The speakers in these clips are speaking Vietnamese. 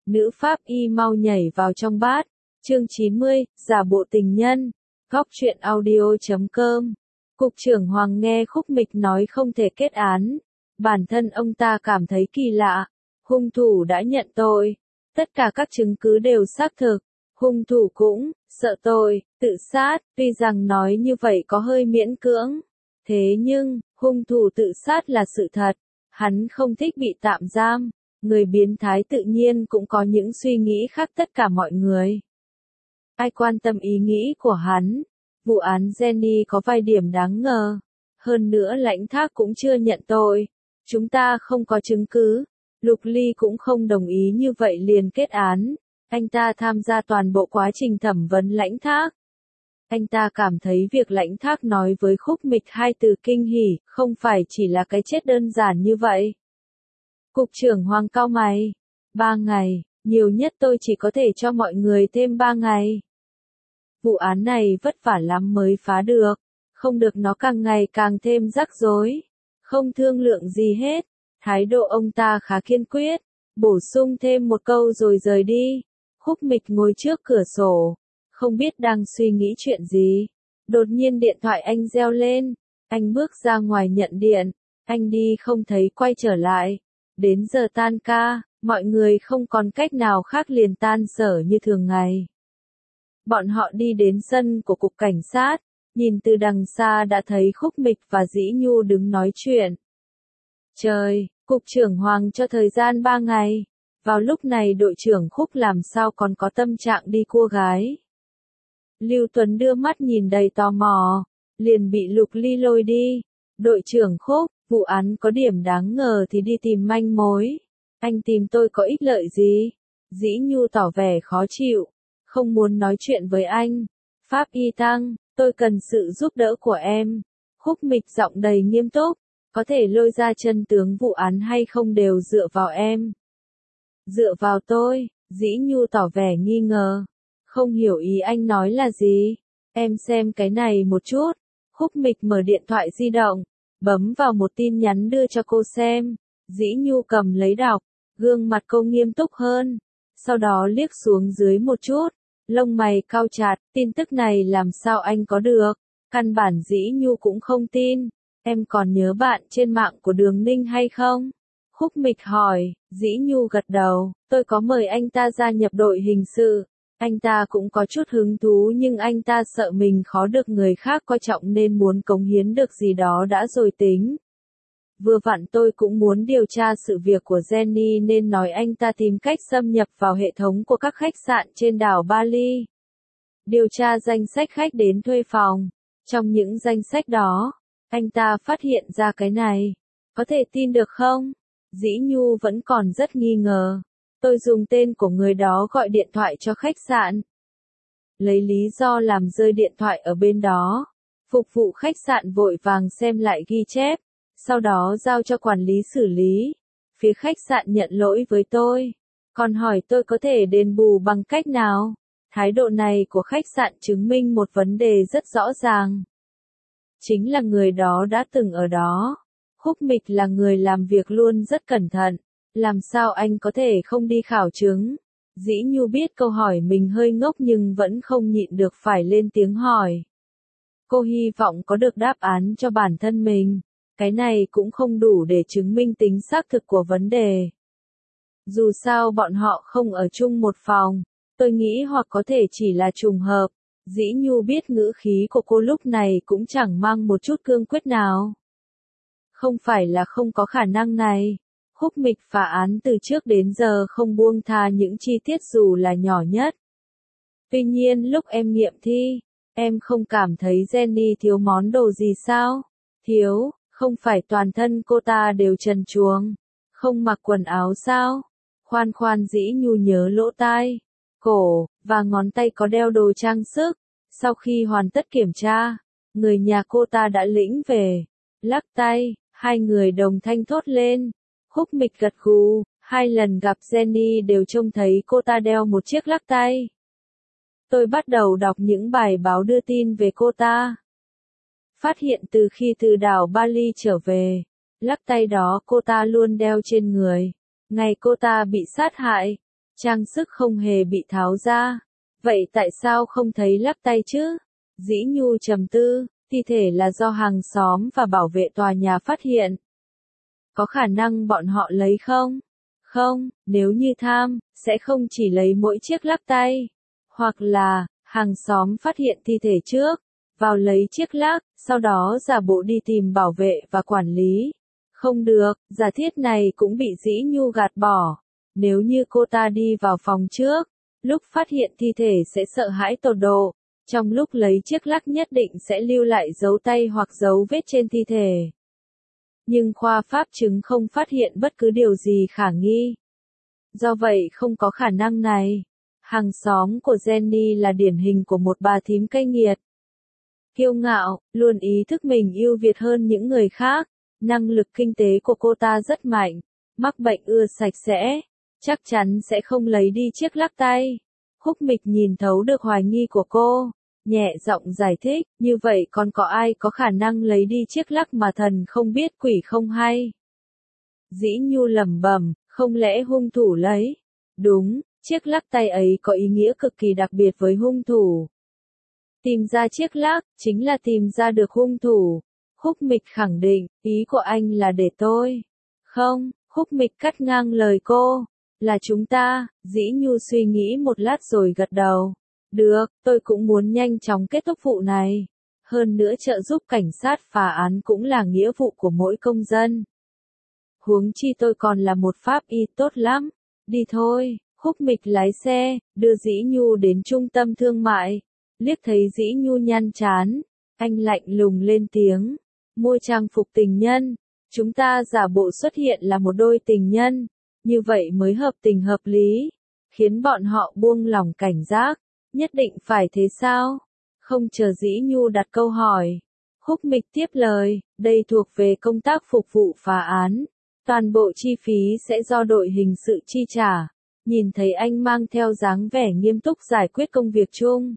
Nữ pháp y mau nhảy vào trong bát. Chương 90, giả bộ tình nhân. Góc truyện audio.com. Cục trưởng Hoàng nghe Khúc Mịch nói không thể kết án. Bản thân ông ta cảm thấy kỳ lạ. Hung thủ đã nhận tội. Tất cả các chứng cứ đều xác thực. Hung thủ cũng sợ tội, tự sát. Tuy rằng nói như vậy có hơi miễn cưỡng. Thế nhưng, hung thủ tự sát là sự thật. Hắn không thích bị tạm giam. Người biến thái tự nhiên cũng có những suy nghĩ khác tất cả mọi người. Ai quan tâm ý nghĩ của hắn? Vụ án Jenny có vài điểm đáng ngờ. Hơn nữa Lãnh Thác cũng chưa nhận tội. Chúng ta không có chứng cứ. Lục Ly cũng không đồng ý như vậy liền kết án. Anh ta tham gia toàn bộ quá trình thẩm vấn Lãnh Thác. Anh ta cảm thấy việc Lãnh Thác nói với Khúc Mịch hai từ kinh hỉ, không phải chỉ là cái chết đơn giản như vậy. Cục trưởng Hoàng cau mày. 3 ngày, nhiều nhất tôi chỉ có thể cho mọi người thêm 3 ngày. Vụ án này vất vả lắm mới phá được, không được nó càng ngày càng thêm rắc rối. Không thương lượng gì hết, thái độ ông ta khá kiên quyết, bổ sung thêm một câu rồi rời đi. Khúc Mịch ngồi trước cửa sổ, không biết đang suy nghĩ chuyện gì. Đột nhiên điện thoại anh reo lên, anh bước ra ngoài nhận điện, anh đi không thấy quay trở lại. Đến giờ tan ca, mọi người không còn cách nào khác liền tan sở như thường ngày. Bọn họ đi đến sân của cục cảnh sát, nhìn từ đằng xa đã thấy Khúc Mịch và Dĩ Nhu đứng nói chuyện. Trời, cục trưởng Hoàng cho thời gian 3 ngày. Vào lúc này đội trưởng Khúc làm sao còn có tâm trạng đi cua gái. Lưu Tuấn đưa mắt nhìn đầy tò mò, liền bị Lục Ly lôi đi. Đội trưởng Khúc, vụ án có điểm đáng ngờ thì đi tìm manh mối. Anh tìm tôi có ích lợi gì? Dĩ Nhu tỏ vẻ khó chịu, không muốn nói chuyện với anh. Pháp y tăng, tôi cần sự giúp đỡ của em. Khúc Mịch giọng đầy nghiêm túc, có thể lôi ra chân tướng vụ án hay không đều dựa vào em. Dựa vào tôi, Dĩ Nhu tỏ vẻ nghi ngờ. Không hiểu ý anh nói là gì. Em xem cái này một chút. Khúc Mịch mở điện thoại di động, bấm vào một tin nhắn đưa cho cô xem. Dĩ Nhu cầm lấy đọc, gương mặt cô nghiêm túc hơn. Sau đó liếc xuống dưới một chút, lông mày cau chặt, tin tức này làm sao anh có được. Căn bản Dĩ Nhu cũng không tin. Em còn nhớ bạn trên mạng của Đường Ninh hay không? Khúc Mịch hỏi. Dĩ Nhu gật đầu, tôi có mời anh ta gia nhập đội hình sự. Anh ta cũng có chút hứng thú nhưng anh ta sợ mình khó được người khác coi trọng nên muốn cống hiến được gì đó đã rồi tính. Vừa vặn tôi cũng muốn điều tra sự việc của Jenny nên nói anh ta tìm cách xâm nhập vào hệ thống của các khách sạn trên đảo Bali. Điều tra danh sách khách đến thuê phòng. Trong những danh sách đó, anh ta phát hiện ra cái này. Có thể tin được không? Dĩ Nhu vẫn còn rất nghi ngờ. Tôi dùng tên của người đó gọi điện thoại cho khách sạn. Lấy lý do làm rơi điện thoại ở bên đó. Phục vụ khách sạn vội vàng xem lại ghi chép. Sau đó giao cho quản lý xử lý. Phía khách sạn nhận lỗi với tôi. Còn hỏi tôi có thể đền bù bằng cách nào. Thái độ này của khách sạn chứng minh một vấn đề rất rõ ràng. Chính là người đó đã từng ở đó. Khúc Mịch là người làm việc luôn rất cẩn thận. Làm sao anh có thể không đi khảo chứng? Dĩ Nhu biết câu hỏi mình hơi ngốc nhưng vẫn không nhịn được phải lên tiếng hỏi. Cô hy vọng có được đáp án cho bản thân mình. Cái này cũng không đủ để chứng minh tính xác thực của vấn đề. Dù sao bọn họ không ở chung một phòng, tôi nghĩ hoặc có thể chỉ là trùng hợp. Dĩ Nhu biết ngữ khí của cô lúc này cũng chẳng mang một chút cương quyết nào. Không phải là không có khả năng này. Khúc Mịch phá án từ trước đến giờ không buông tha những chi tiết dù là nhỏ nhất. Tuy nhiên lúc em nghiệm thi, em không cảm thấy Jenny thiếu món đồ gì sao? Thiếu, không phải toàn thân cô ta đều trần truồng, không mặc quần áo sao? Khoan khoan, Dĩ Nhu nhớ lỗ tai, cổ, và ngón tay có đeo đồ trang sức. Sau khi hoàn tất kiểm tra, người nhà cô ta đã lĩnh về. Lắc tay, hai người đồng thanh thốt lên. Khúc Mịch gật gù, 2 lần gặp Jenny đều trông thấy cô ta đeo một chiếc lắc tay. Tôi bắt đầu đọc những bài báo đưa tin về cô ta. Phát hiện từ khi từ đảo Bali trở về, lắc tay đó cô ta luôn đeo trên người. Ngày cô ta bị sát hại, Trang sức không hề bị tháo ra. Vậy tại sao không thấy lắc tay chứ? Dĩ Nhu trầm tư, thi thể là do hàng xóm và bảo vệ tòa nhà phát hiện. Có khả năng bọn họ lấy không? Không, nếu như tham, sẽ không chỉ lấy mỗi chiếc lắc tay. Hoặc là, hàng xóm phát hiện thi thể trước, vào lấy chiếc lắc, sau đó giả bộ đi tìm bảo vệ và quản lý. Không được, giả thiết này cũng bị Dĩ Nhu gạt bỏ. Nếu như cô ta đi vào phòng trước, lúc phát hiện thi thể sẽ sợ hãi tột độ. Trong lúc lấy chiếc lắc nhất định sẽ lưu lại dấu tay hoặc dấu vết trên thi thể. Nhưng khoa pháp chứng không phát hiện bất cứ điều gì khả nghi. Do vậy không có khả năng này. Hàng xóm của Jenny là điển hình của một bà thím cay nghiệt. Kiêu ngạo, luôn ý thức mình ưu việt hơn những người khác. Năng lực kinh tế của cô ta rất mạnh. Mắc bệnh ưa sạch sẽ. Chắc chắn sẽ không lấy đi chiếc lắc tay. Khúc Mịch nhìn thấu được hoài nghi của cô. Nhẹ giọng giải thích, như vậy còn có ai có khả năng lấy đi chiếc lắc mà thần không biết quỷ không hay? Dĩ Nhu lẩm bẩm, không lẽ hung thủ lấy? Đúng, chiếc lắc tay ấy có ý nghĩa cực kỳ đặc biệt với hung thủ. Tìm ra chiếc lắc, chính là tìm ra được hung thủ. Khúc Mịch khẳng định, ý của anh là để tôi. Không, Khúc Mịch cắt ngang lời cô. Là chúng ta, Dĩ Nhu suy nghĩ một lát rồi gật đầu. Được, tôi cũng muốn nhanh chóng kết thúc vụ này. Hơn nữa trợ giúp cảnh sát phá án cũng là nghĩa vụ của mỗi công dân. Huống chi tôi còn là một pháp y tốt lắm. Đi thôi, Khúc Mịch lái xe, đưa Dĩ Nhu đến trung tâm thương mại. Liếc thấy Dĩ Nhu nhăn chán, anh lạnh lùng lên tiếng. Mua trang phục tình nhân, chúng ta giả bộ xuất hiện là một đôi tình nhân. Như vậy mới hợp tình hợp lý, khiến bọn họ buông lỏng cảnh giác. Nhất định phải thế sao? Không chờ Dĩ Nhu đặt câu hỏi. Khúc Mịch tiếp lời, đây thuộc về công tác phục vụ phá án. Toàn bộ chi phí sẽ do đội hình sự chi trả. Nhìn thấy anh mang theo dáng vẻ nghiêm túc giải quyết công việc chung.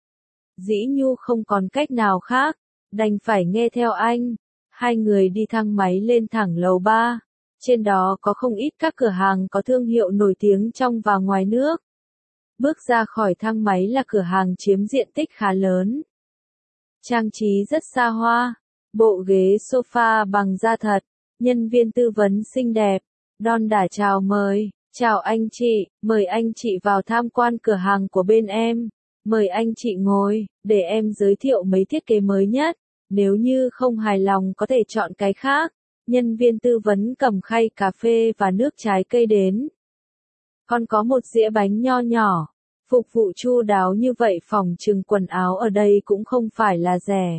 Dĩ Nhu không còn cách nào khác, đành phải nghe theo anh. Hai người đi thang máy lên thẳng lầu 3. Trên đó có không ít các cửa hàng có thương hiệu nổi tiếng trong và ngoài nước. Bước ra khỏi thang máy là cửa hàng chiếm diện tích khá lớn. Trang trí rất xa hoa. Bộ ghế sofa bằng da thật. Nhân viên tư vấn xinh đẹp. Đon đả chào mời. Chào anh chị, mời anh chị vào tham quan cửa hàng của bên em. Mời anh chị ngồi, để em giới thiệu mấy thiết kế mới nhất. Nếu như không hài lòng có thể chọn cái khác. Nhân viên tư vấn cầm khay cà phê và nước trái cây đến. Còn có một dĩa bánh nho nhỏ. Phục vụ chu đáo như vậy phòng trừng quần áo ở đây cũng không phải là rẻ.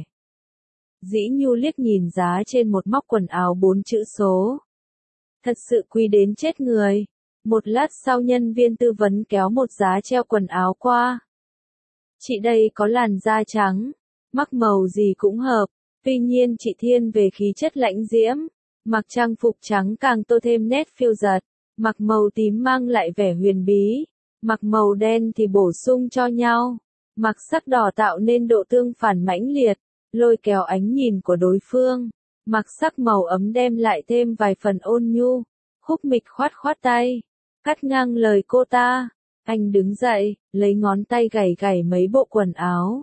Dĩ Nhu liếc nhìn giá trên một móc quần áo 4 chữ số. Thật sự quý đến chết người. Một lát sau nhân viên tư vấn kéo một giá treo quần áo qua. Chị đây có làn da trắng, mắc màu gì cũng hợp, tuy nhiên chị thiên về khí chất lãnh diễm. Mặc trang phục trắng càng tô thêm nét phiêu dật, mặc màu tím mang lại vẻ huyền bí, mặc màu đen thì bổ sung cho nhau, mặc sắc đỏ tạo nên độ tương phản mãnh liệt, lôi kéo ánh nhìn của đối phương, mặc sắc màu ấm đem lại thêm vài phần ôn nhu. Khúc Mịch khoát khoát tay, cắt ngang lời cô ta. Anh đứng dậy, lấy ngón tay gảy gảy mấy bộ quần áo.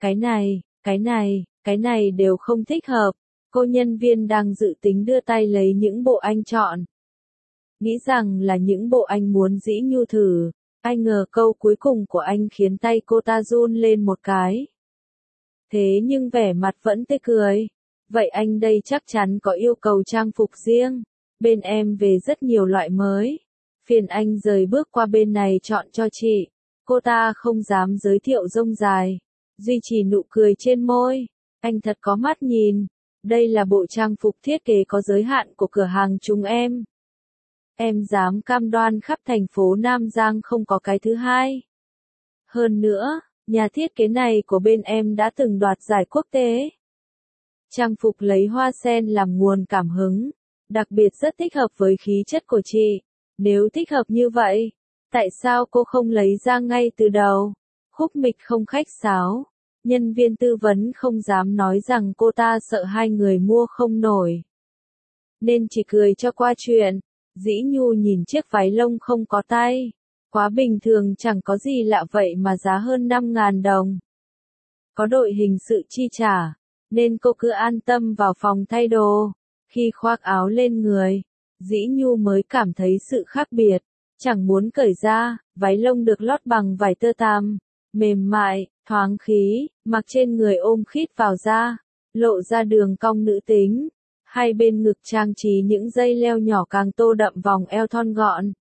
Cái này đều không thích hợp. Cô nhân viên đang dự tính đưa tay lấy những bộ anh chọn. Nghĩ rằng là những bộ anh muốn Dĩ Nhu thử. Ai ngờ câu cuối cùng của anh khiến tay cô ta run lên một cái. Thế nhưng vẻ mặt vẫn tươi cười. Vậy anh đây chắc chắn có yêu cầu trang phục riêng. Bên em về rất nhiều loại mới. Phiền anh rời bước qua bên này chọn cho chị. Cô ta không dám giới thiệu rông dài. Duy trì nụ cười trên môi. Anh thật có mắt nhìn. Đây là bộ trang phục thiết kế có giới hạn của cửa hàng chúng em. Em dám cam đoan khắp thành phố Nam Giang không có cái thứ hai. Hơn nữa, nhà thiết kế này của bên em đã từng đoạt giải quốc tế. Trang phục lấy hoa sen làm nguồn cảm hứng. Đặc biệt rất thích hợp với khí chất của chị. Nếu thích hợp như vậy, tại sao cô không lấy ra ngay từ đầu? Khúc Mịch không khách sáo. Nhân viên tư vấn không dám nói rằng cô ta sợ hai người mua không nổi. Nên chỉ cười cho qua chuyện. Dĩ Nhu nhìn chiếc váy lông không có tay. Quá bình thường chẳng có gì lạ vậy mà giá hơn 5.000 đồng. Có đội hình sự chi trả, nên cô cứ an tâm vào phòng thay đồ. Khi khoác áo lên người, Dĩ Nhu mới cảm thấy sự khác biệt. Chẳng muốn cởi ra, váy lông được lót bằng vải tơ tằm, mềm mại, thoáng khí, mặc trên người ôm khít vào da, lộ ra đường cong nữ tính. Hai bên ngực trang trí những dây leo nhỏ càng tô đậm vòng eo thon gọn.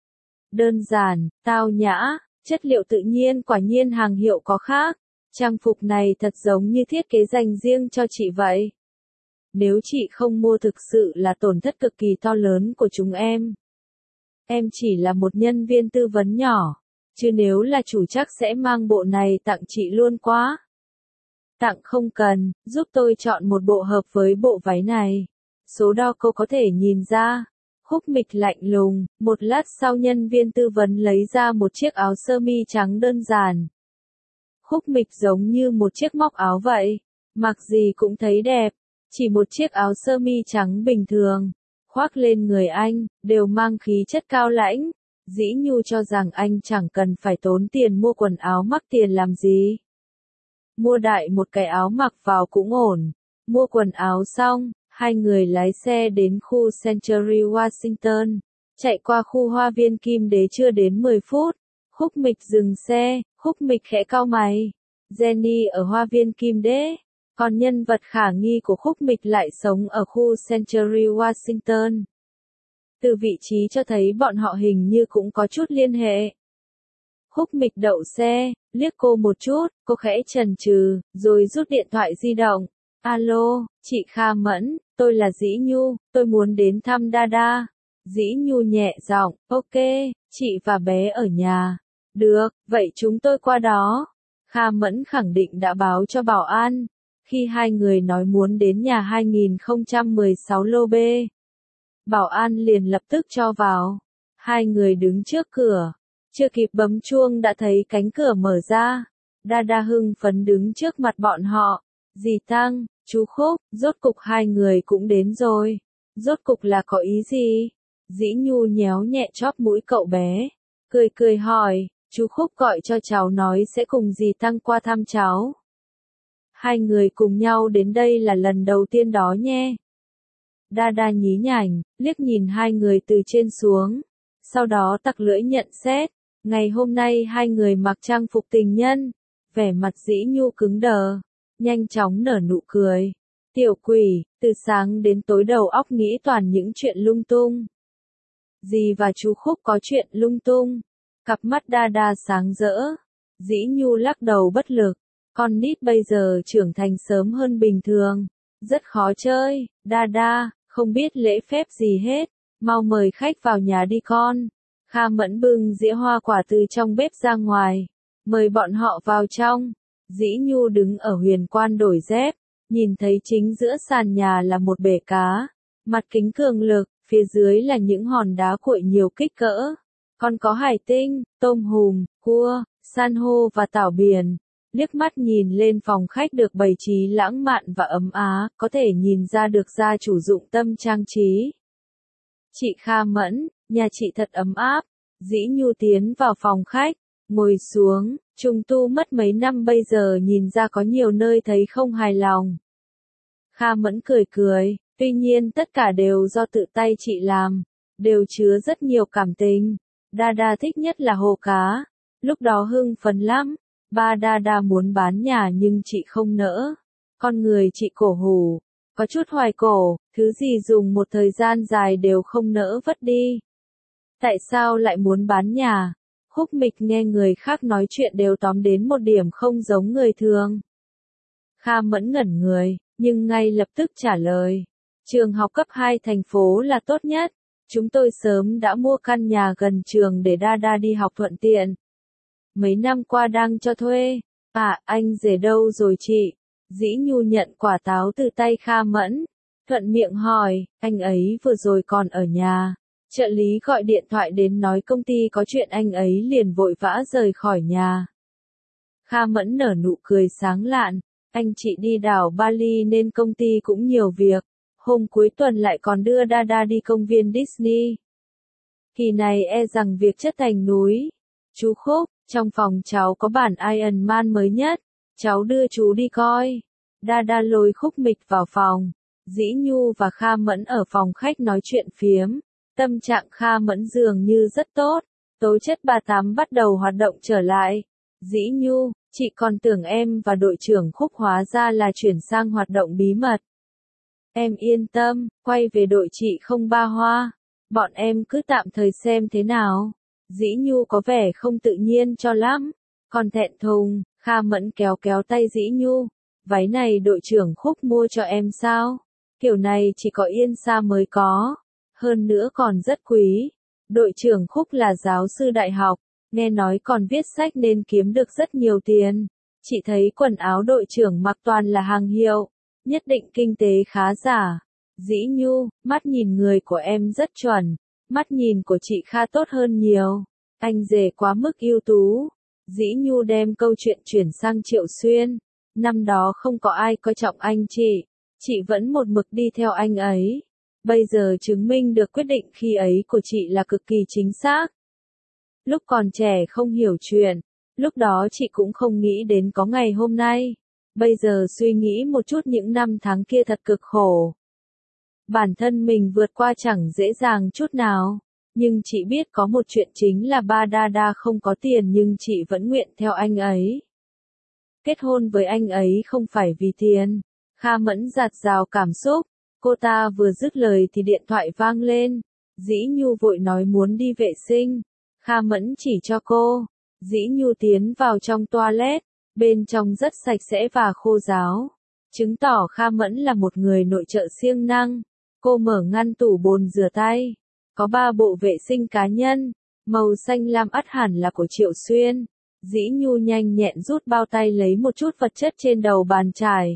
Đơn giản, tao nhã, chất liệu tự nhiên, quả nhiên hàng hiệu có khác. Trang phục này thật giống như thiết kế dành riêng cho chị vậy. Nếu chị không mua thực sự là tổn thất cực kỳ to lớn của chúng em. Em chỉ là một nhân viên tư vấn nhỏ, chứ nếu là chủ chắc sẽ mang bộ này tặng chị luôn quá. Tặng không cần, giúp tôi chọn một bộ hợp với bộ váy này. Số đo cô có thể nhìn ra. Khúc Mịch lạnh lùng, một lát sau nhân viên tư vấn lấy ra một chiếc áo sơ mi trắng đơn giản. Khúc Mịch giống như một chiếc móc áo vậy, mặc gì cũng thấy đẹp, chỉ một chiếc áo sơ mi trắng bình thường, khoác lên người anh, đều mang khí chất cao lãnh. Dĩ Nhu cho rằng anh chẳng cần phải tốn tiền mua quần áo mắc tiền làm gì. Mua đại một cái áo mặc vào cũng ổn. Mua quần áo xong, hai người lái xe đến khu Century Washington, chạy qua khu hoa viên Kim Đế chưa đến 10 phút. Khúc Mịch dừng xe, Khúc Mịch khẽ cau mày. Jenny ở hoa viên Kim Đế, còn nhân vật khả nghi của Khúc Mịch lại sống ở khu Century Washington. Từ vị trí cho thấy bọn họ hình như cũng có chút liên hệ. Khúc Mịch đậu xe, liếc cô một chút, cô khẽ chần chừ, rồi rút điện thoại di động. Alo, chị Kha Mẫn, tôi là Dĩ Nhu, tôi muốn đến thăm Dada. Dĩ Nhu nhẹ giọng, ok, chị và bé ở nhà. Được, vậy chúng tôi qua đó. Kha Mẫn khẳng định đã báo cho bảo an. Khi hai người nói muốn đến nhà 2016 lô B, bảo an liền lập tức cho vào. Hai người đứng trước cửa, chưa kịp bấm chuông đã thấy cánh cửa mở ra. Dada hưng phấn đứng trước mặt bọn họ. Dì Tăng, chú Khúc, rốt cục hai người cũng đến rồi. Rốt cục là có ý gì? Dĩ Nhu nhéo nhẹ chóp mũi cậu bé, cười cười hỏi, chú Khúc gọi cho cháu nói sẽ cùng dì Tăng qua thăm cháu. Hai người cùng nhau đến đây là lần đầu tiên đó nhé. Dada nhí nhảnh, liếc nhìn hai người từ trên xuống, sau đó tặc lưỡi nhận xét. Ngày hôm nay hai người mặc trang phục tình nhân, vẻ mặt Dĩ Nhu cứng đờ, nhanh chóng nở nụ cười. Tiểu quỷ, từ sáng đến tối đầu óc nghĩ toàn những chuyện lung tung. Dì và chú Khúc có chuyện lung tung. Cặp mắt Dada sáng rỡ. Dĩ Nhu lắc đầu bất lực. Con nít bây giờ trưởng thành sớm hơn bình thường. Rất khó chơi. Dada, không biết lễ phép gì hết. Mau mời khách vào nhà đi con. Kha Mẫn bưng dĩa hoa quả từ trong bếp ra ngoài. Mời bọn họ vào trong. Dĩ Nhu đứng ở huyền quan đổi dép. Nhìn thấy chính giữa sàn nhà là một bể cá. Mặt kính cường lực, phía dưới là những hòn đá cuội nhiều kích cỡ. Còn có hải tinh, tôm hùm, cua, san hô và tảo biển. Liếc mắt nhìn lên phòng khách được bày trí lãng mạn và ấm áp, có thể nhìn ra được gia chủ dụng tâm trang trí. Chị Kha Mẫn, nhà chị thật ấm áp. Dĩ Nhu tiến vào phòng khách, ngồi xuống, trùng tu mất mấy năm bây giờ nhìn ra có nhiều nơi thấy không hài lòng. Kha Mẫn cười cười, tuy nhiên tất cả đều do tự tay chị làm, đều chứa rất nhiều cảm tình. Dada thích nhất là hồ cá, lúc đó hưng phấn lắm. Ba Dada muốn bán nhà nhưng chị không nỡ. Con người chị cổ hủ, có chút hoài cổ, thứ gì dùng một thời gian dài đều không nỡ vứt đi. Tại sao lại muốn bán nhà? Khúc Mịch nghe người khác nói chuyện đều tóm đến một điểm không giống người thường. Kha Mẫn ngẩn người, nhưng ngay lập tức trả lời. Trường học cấp 2 thành phố là tốt nhất. Chúng tôi sớm đã mua căn nhà gần trường để Dada đi học thuận tiện. Mấy năm qua đang cho thuê. À, anh rể đâu rồi chị? Dĩ Nhu nhận quả táo từ tay Kha Mẫn. Thuận miệng hỏi, anh ấy vừa rồi còn ở nhà. Trợ lý gọi điện thoại đến nói công ty có chuyện anh ấy liền vội vã rời khỏi nhà. Kha Mẫn nở nụ cười sáng lạn. Anh chị đi đảo Bali nên công ty cũng nhiều việc. Hôm cuối tuần lại còn đưa Dada đi công viên Disney. Kỳ này e rằng việc chất thành núi. Chú Khúc, trong phòng cháu có bản Iron Man mới nhất, cháu đưa chú đi coi. Đa lôi Khúc Mịch vào phòng. Dĩ Nhu và Kha Mẫn ở phòng khách nói chuyện phiếm. Tâm trạng Kha Mẫn dường như rất tốt. Tố chất 38 bắt đầu hoạt động trở lại. Dĩ Nhu, chị còn tưởng em và đội trưởng Khúc hóa ra là chuyển sang hoạt động bí mật. Em yên tâm, quay về đội chị không ba hoa. Bọn em cứ tạm thời xem thế nào. Dĩ Nhu có vẻ không tự nhiên cho lắm. Còn thẹn thùng, Kha Mẫn kéo tay Dĩ Nhu. Váy này đội trưởng Khúc mua cho em sao? Kiểu này chỉ có Yên Sa mới có. Hơn nữa còn rất quý. Đội trưởng Khúc là giáo sư đại học, nghe nói còn viết sách nên kiếm được rất nhiều tiền. Chị thấy quần áo đội trưởng mặc toàn là hàng hiệu, nhất định kinh tế khá giả. Dĩ Nhu, mắt nhìn người của em rất chuẩn, mắt nhìn của chị Kha tốt hơn nhiều. Anh rể quá mức ưu tú. Dĩ Nhu đem câu chuyện chuyển sang Triệu Xuyên. Năm đó không có ai coi trọng anh chị vẫn một mực đi theo anh ấy. Bây giờ chứng minh được quyết định khi ấy của chị là cực kỳ chính xác. Lúc còn trẻ không hiểu chuyện, lúc đó chị cũng không nghĩ đến có ngày hôm nay. Bây giờ suy nghĩ một chút những năm tháng kia thật cực khổ. Bản thân mình vượt qua chẳng dễ dàng chút nào. Nhưng chị biết có một chuyện chính là ba Đa không có tiền nhưng chị vẫn nguyện theo anh ấy. Kết hôn với anh ấy không phải vì tiền. Kha Mẫn giạt rào cảm xúc. Cô ta vừa dứt lời thì điện thoại vang lên. Dĩ Nhu vội nói muốn đi vệ sinh. Kha Mẫn chỉ cho cô. Dĩ Nhu tiến vào trong toilet. Bên trong rất sạch sẽ và khô ráo. Chứng tỏ Kha Mẫn là một người nội trợ siêng năng. Cô mở ngăn tủ bồn rửa tay. Có 3 bộ vệ sinh cá nhân. Màu xanh lam ắt hẳn là của Triệu Xuyên. Dĩ Nhu nhanh nhẹn rút bao tay lấy một chút vật chất trên đầu bàn chải.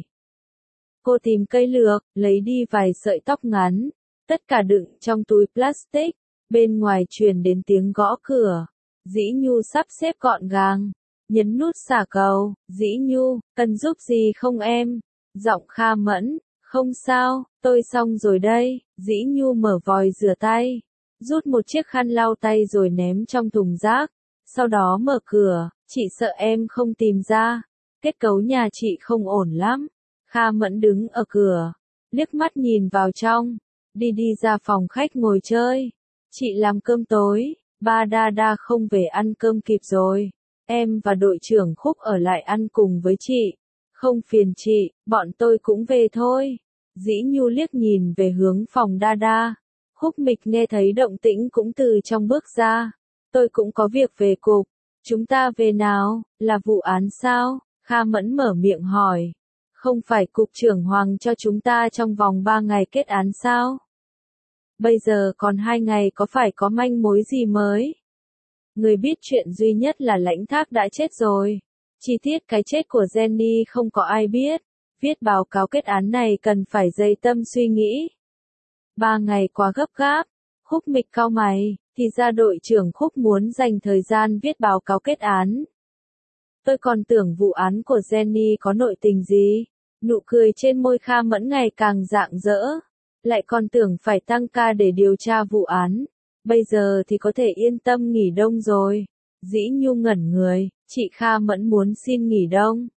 Cô tìm cây lược, lấy đi vài sợi tóc ngắn. Tất cả đựng trong túi plastic. Bên ngoài truyền đến tiếng gõ cửa. Dĩ Nhu sắp xếp gọn gàng. Nhấn nút xả cầu. Dĩ Nhu, cần giúp gì không em? Giọng Kha Mẫn. Không sao, tôi xong rồi đây. Dĩ Nhu mở vòi rửa tay. Rút một chiếc khăn lau tay rồi ném trong thùng rác. Sau đó mở cửa. Chị sợ em không tìm ra. Kết cấu nhà chị không ổn lắm. Kha Mẫn đứng ở cửa. Liếc mắt nhìn vào trong. Đi ra phòng khách ngồi chơi. Chị làm cơm tối. Ba Đa không về ăn cơm kịp rồi. Em và đội trưởng Khúc ở lại ăn cùng với chị. Không phiền chị, bọn tôi cũng về thôi. Dĩ Nhu liếc nhìn về hướng phòng Đa. Khúc Mịch nghe thấy động tĩnh cũng từ trong bước ra. Tôi cũng có việc về cục. Chúng ta về nào, là vụ án sao? Kha Mẫn mở miệng hỏi. Không phải cục trưởng Hoàng cho chúng ta trong vòng 3 ngày kết án sao? Bây giờ còn 2 ngày có phải có manh mối gì mới? Người biết chuyện duy nhất là Lãnh Thác đã chết rồi. Chi tiết cái chết của Jenny không có ai biết. Viết báo cáo kết án này cần phải dày tâm suy nghĩ. 3 ngày quá gấp gáp. Khúc Mịch cau mày, thì ra đội trưởng Khúc muốn dành thời gian viết báo cáo kết án. Tôi còn tưởng vụ án của Jenny có nội tình gì. Nụ cười trên môi Kha Mẫn ngày càng rạng rỡ. Lại còn tưởng phải tăng ca để điều tra vụ án. Bây giờ thì có thể yên tâm nghỉ đông rồi. Dĩ Nhu ngẩn người, chị Kha Mẫn muốn xin nghỉ đông.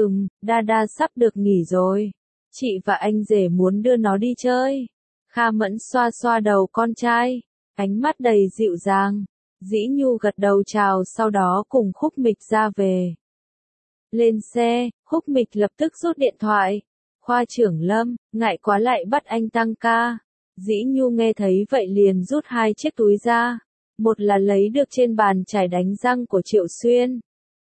Đa sắp được nghỉ rồi. Chị và anh rể muốn đưa nó đi chơi. Kha Mẫn xoa xoa đầu con trai, ánh mắt đầy dịu dàng. Dĩ Nhu gật đầu chào sau đó cùng Khúc Mịch ra về. Lên xe, Khúc Mịch lập tức rút điện thoại. Khoa trưởng Lâm, ngại quá lại bắt anh tăng ca. Dĩ Nhu nghe thấy vậy liền rút 2 chiếc túi ra. Một là lấy được trên bàn chải đánh răng của Triệu Xuyên.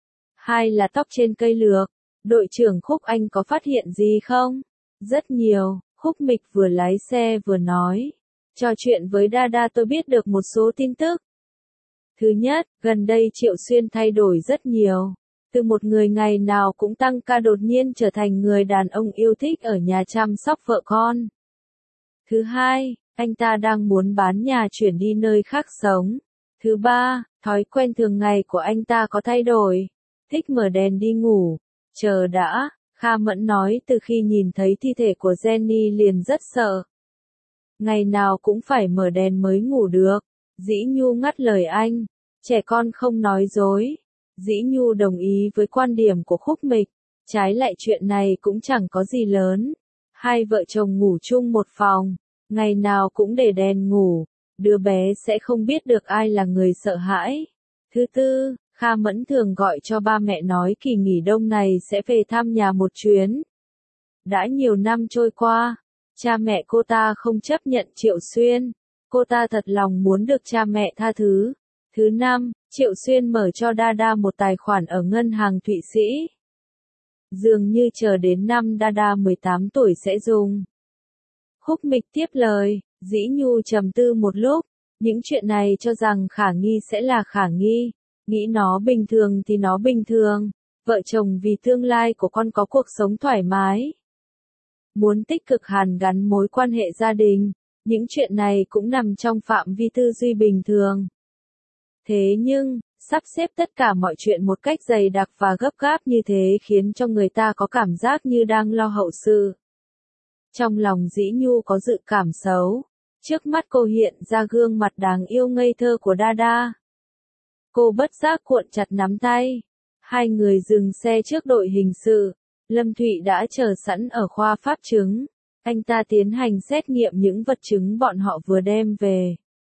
2 là tóc trên cây lược. Đội trưởng Khúc anh có phát hiện gì không? Rất nhiều, Khúc Mịch vừa lái xe vừa nói. Trò chuyện với Đa tôi biết được một số tin tức. Thứ nhất, gần đây Triệu Xuyên thay đổi rất nhiều. Từ một người ngày nào cũng tăng ca đột nhiên trở thành người đàn ông yêu thích ở nhà chăm sóc vợ con. Thứ hai, anh ta đang muốn bán nhà chuyển đi nơi khác sống. Thứ ba, thói quen thường ngày của anh ta có thay đổi. Thích mở đèn đi ngủ. Chờ đã, Kha Mẫn nói từ khi nhìn thấy thi thể của Jenny liền rất sợ. Ngày nào cũng phải mở đèn mới ngủ được. Dĩ Nhu ngắt lời anh. Trẻ con không nói dối. Dĩ Nhu đồng ý với quan điểm của Khúc Mịch. Trái lại chuyện này cũng chẳng có gì lớn. Hai vợ chồng ngủ chung một phòng. Ngày nào cũng để đèn ngủ. Đứa bé sẽ không biết được ai là người sợ hãi. Thứ tư, Kha Mẫn thường gọi cho ba mẹ nói kỳ nghỉ đông này sẽ về thăm nhà một chuyến. Đã nhiều năm trôi qua, cha mẹ cô ta không chấp nhận Triệu Xuyên. Cô ta thật lòng muốn được cha mẹ tha thứ. Thứ năm, Triệu Xuyên mở cho Dada một tài khoản ở ngân hàng Thụy Sĩ. Dường như chờ đến năm Dada 18 tuổi sẽ dùng. Khúc Mịch tiếp lời, Dĩ Nhu trầm tư một lúc. Những chuyện này cho rằng khả nghi sẽ là khả nghi. Nghĩ nó bình thường thì nó bình thường. Vợ chồng vì tương lai của con có cuộc sống thoải mái. Muốn tích cực hàn gắn mối quan hệ gia đình. Những chuyện này cũng nằm trong phạm vi tư duy bình thường. Thế nhưng, sắp xếp tất cả mọi chuyện một cách dày đặc và gấp gáp như thế khiến cho người ta có cảm giác như đang lo hậu sự. Trong lòng Dĩ Nhu có dự cảm xấu. Trước mắt cô hiện ra gương mặt đáng yêu ngây thơ của Dada. Cô bất giác cuộn chặt nắm tay. Hai người dừng xe trước đội hình sự. Lâm Thụy đã chờ sẵn ở khoa pháp chứng. Anh ta tiến hành xét nghiệm những vật chứng bọn họ vừa đem về.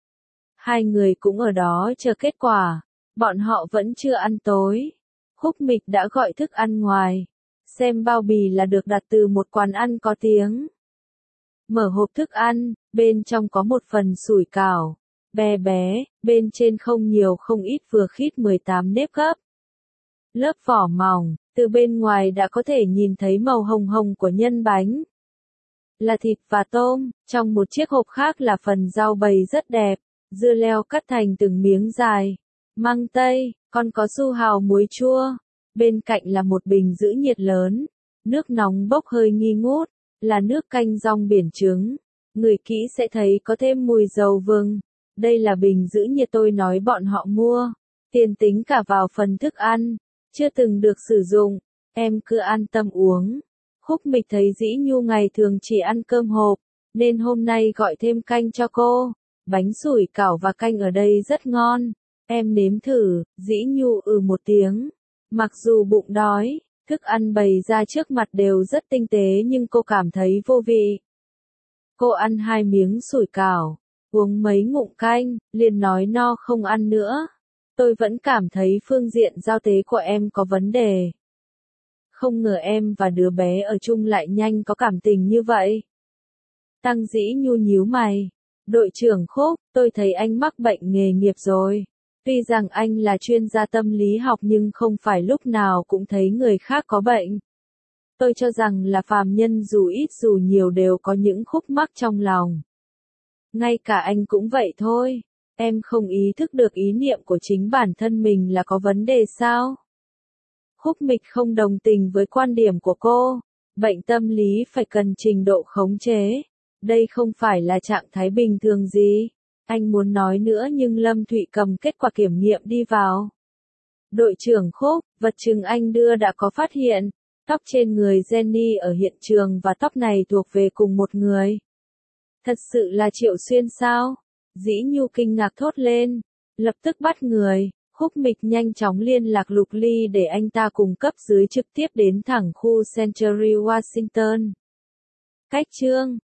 Hai người cũng ở đó chờ kết quả. Bọn họ vẫn chưa ăn tối. Khúc Mịch đã gọi thức ăn ngoài. Xem bao bì là được đặt từ một quán ăn có tiếng. Mở hộp thức ăn, bên trong có một phần sủi cảo. Bé bé, bên trên không nhiều không ít vừa khít 18 nếp gấp. Lớp vỏ mỏng, từ bên ngoài đã có thể nhìn thấy màu hồng hồng của nhân bánh. Là thịt và tôm, trong một chiếc hộp khác là phần rau bầy rất đẹp. Dưa leo cắt thành từng miếng dài. Măng tây, còn có su hào muối chua. Bên cạnh là một bình giữ nhiệt lớn. Nước nóng bốc hơi nghi ngút, là nước canh rong biển trứng. Người kỹ sẽ thấy có thêm mùi dầu vừng. Đây là bình giữ nhiệt tôi nói bọn họ mua. Tiền tính cả vào phần thức ăn. Chưa từng được sử dụng. Em cứ an tâm uống. Khúc Mịch thấy Dĩ Nhu ngày thường chỉ ăn cơm hộp. Nên hôm nay gọi thêm canh cho cô. Bánh sủi cảo và canh ở đây rất ngon. Em nếm thử. Dĩ Nhu một tiếng. Mặc dù bụng đói, thức ăn bày ra trước mặt đều rất tinh tế nhưng cô cảm thấy vô vị. Cô ăn 2 miếng sủi cảo, uống mấy ngụm canh, liền nói no không ăn nữa. Tôi vẫn cảm thấy phương diện giao tế của em có vấn đề. Không ngờ em và đứa bé ở chung lại nhanh có cảm tình như vậy. Tăng Dĩ Nhu nhíu mày. Đội trưởng Khúc, tôi thấy anh mắc bệnh nghề nghiệp rồi. Tuy rằng anh là chuyên gia tâm lý học nhưng không phải lúc nào cũng thấy người khác có bệnh. Tôi cho rằng là phàm nhân dù ít dù nhiều đều có những khúc mắc trong lòng. Ngay cả anh cũng vậy thôi. Em không ý thức được ý niệm của chính bản thân mình là có vấn đề sao? Khúc Mịch không đồng tình với quan điểm của cô. Bệnh tâm lý phải cần trình độ khống chế. Đây không phải là trạng thái bình thường gì. Anh muốn nói nữa nhưng Lâm Thụy cầm kết quả kiểm nghiệm đi vào. Đội trưởng Khúc, vật chứng anh đưa đã có phát hiện. Tóc trên người Jenny ở hiện trường và tóc này thuộc về cùng một người. Thật sự là Triệu Xuyên sao? Dĩ Nhu kinh ngạc thốt lên. Lập tức bắt người. Khúc Mịch nhanh chóng liên lạc Lục Ly để anh ta cùng cấp dưới trực tiếp đến thẳng khu Century Washington. Cách chương